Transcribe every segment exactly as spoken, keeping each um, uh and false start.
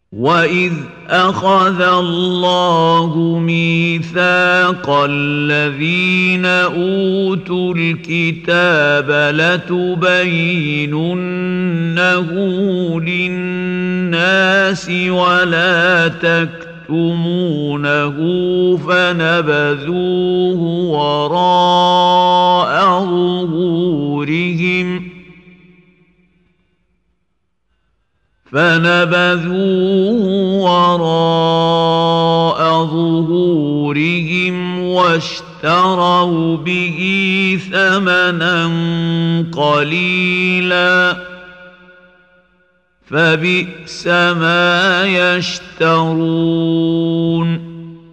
وَإِذْ أَخَذَ اللَّهُ مِيثَاقَ الَّذِينَ أُوتُوا الْكِتَابَ لَتُبَيِّنُنَّهُ لِلنَّاسِ وَلَا تَكْتُمُونَهُ فَنَبَذُوهُ وَرَاءَ ظُهُورِهِمْ فَنَبَذُوهُ وَرَاءَ ظُهُورِهِمْ وَاشْتَرَوْا بِهِ ثَمَنًا قَلِيلًا فَبِئْسَ مَا يَشْتَرُونَ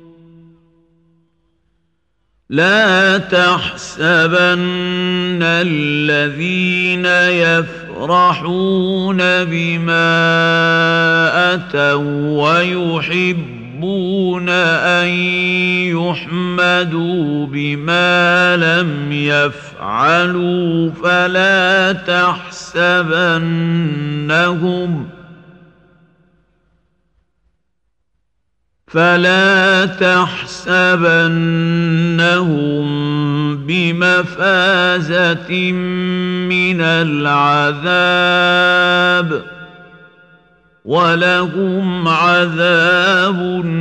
لَا تَحْسَبَنَّ الَّذِينَ يَفْرَحُونَ بِمَا أَتَوا وَيُحِبُّونَ أَن يُحْمَدُوا بِمَا لَمْ يَفْعَلُوا فَلَا تَحْسَبَنَّهُمْ فَلَا تَحْسَبَنَّهُم بِمَفَازَةٍ مِّنَ الْعَذَابِ وَلَهُمْ عَذَابٌ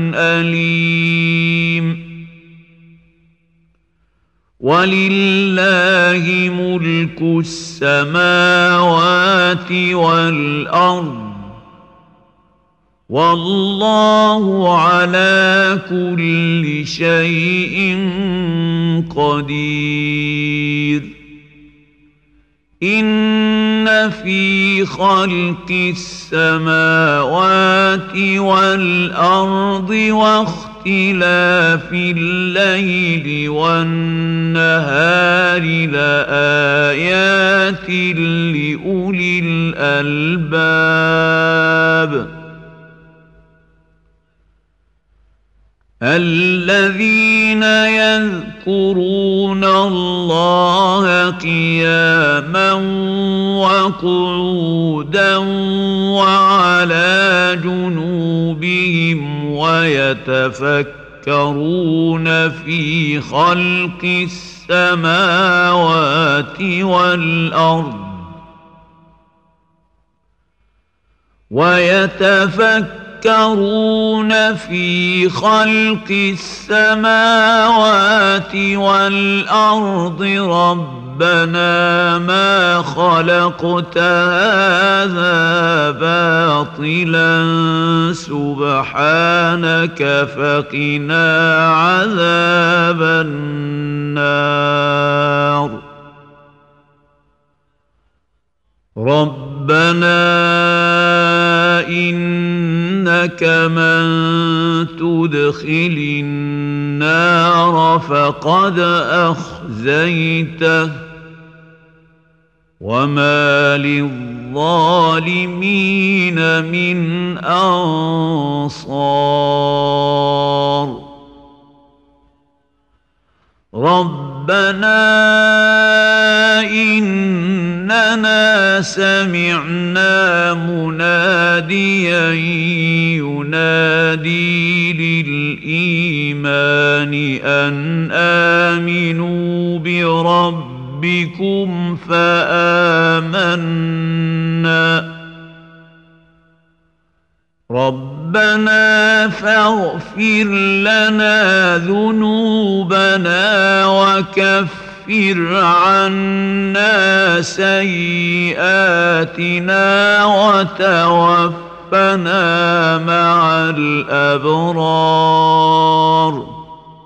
أَلِيمٌ وَلِلَّهِ مُلْكُ السَّمَاوَاتِ وَالْأَرْضِ وَاللَّهُ عَلَى كُلِّ شَيْءٍ قَدِيرٌ إِنَّ فِي خَلْقِ السَّمَاوَاتِ وَالْأَرْضِ وَاخْتِلَافِ اللَّيْلِ وَالنَّهَارِ لَآيَاتٍ لِأُولِي الْأَلْبَابِ الَّذِينَ يَذْكُرُونَ اللَّهَ قِيَامًا وَقُعُودًا وَعَلَى جُنُوبِهِمْ وَيَتَفَكَّرُونَ فِي خَلْقِ السَّمَاوَاتِ وَالْأَرْضِ وَيَتَفَكَّرُونَ يَتَفَكَّرُونَ فِي خَلْقِ السَّمَاوَاتِ وَالْأَرْضِ رَبَّنَا مَا خَلَقْتَ هَذَا بَاطِلًا سُبْحَانَكَ فَقِنَا عَذَابَ النَّارِ رَبَّنَا إِنَّكَ مَن تُدْخِلِ النَّارَ فَقَدْ أَخْزَيْتَهُ وَمَا لِلظَّالِمِينَ مِنْ أَنصَارٍ رَبَّنَا إِنَّنَا سَمِعْنَا مُنَادِيًا يُنَادِي لِلْإِيمَانِ أَنْ آمِنُوا بِرَبِّكُمْ فَآمَنَّا رَبَّنَا فَاغْفِرْ لَنَا ذُنُوبَنَا وَكَفِّرْ عَنَّا سَيِّئَاتِنَا وَتَوَفَّنَا مَعَ الْأَبْرَارِ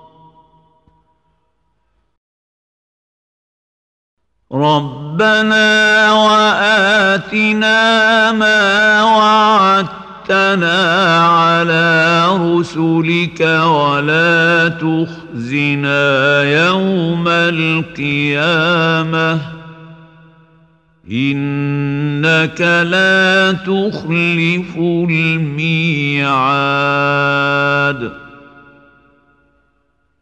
رَبَّنَا وَآتِنَا مَا وَعَدتَّنَا عَلَى رُسُلِكَ وَلَا تُخْزِنَا يَوْمَ الْقِيَامَةِ إِنَّكَ لَا تُخْلِفُ الْمِيعَادَ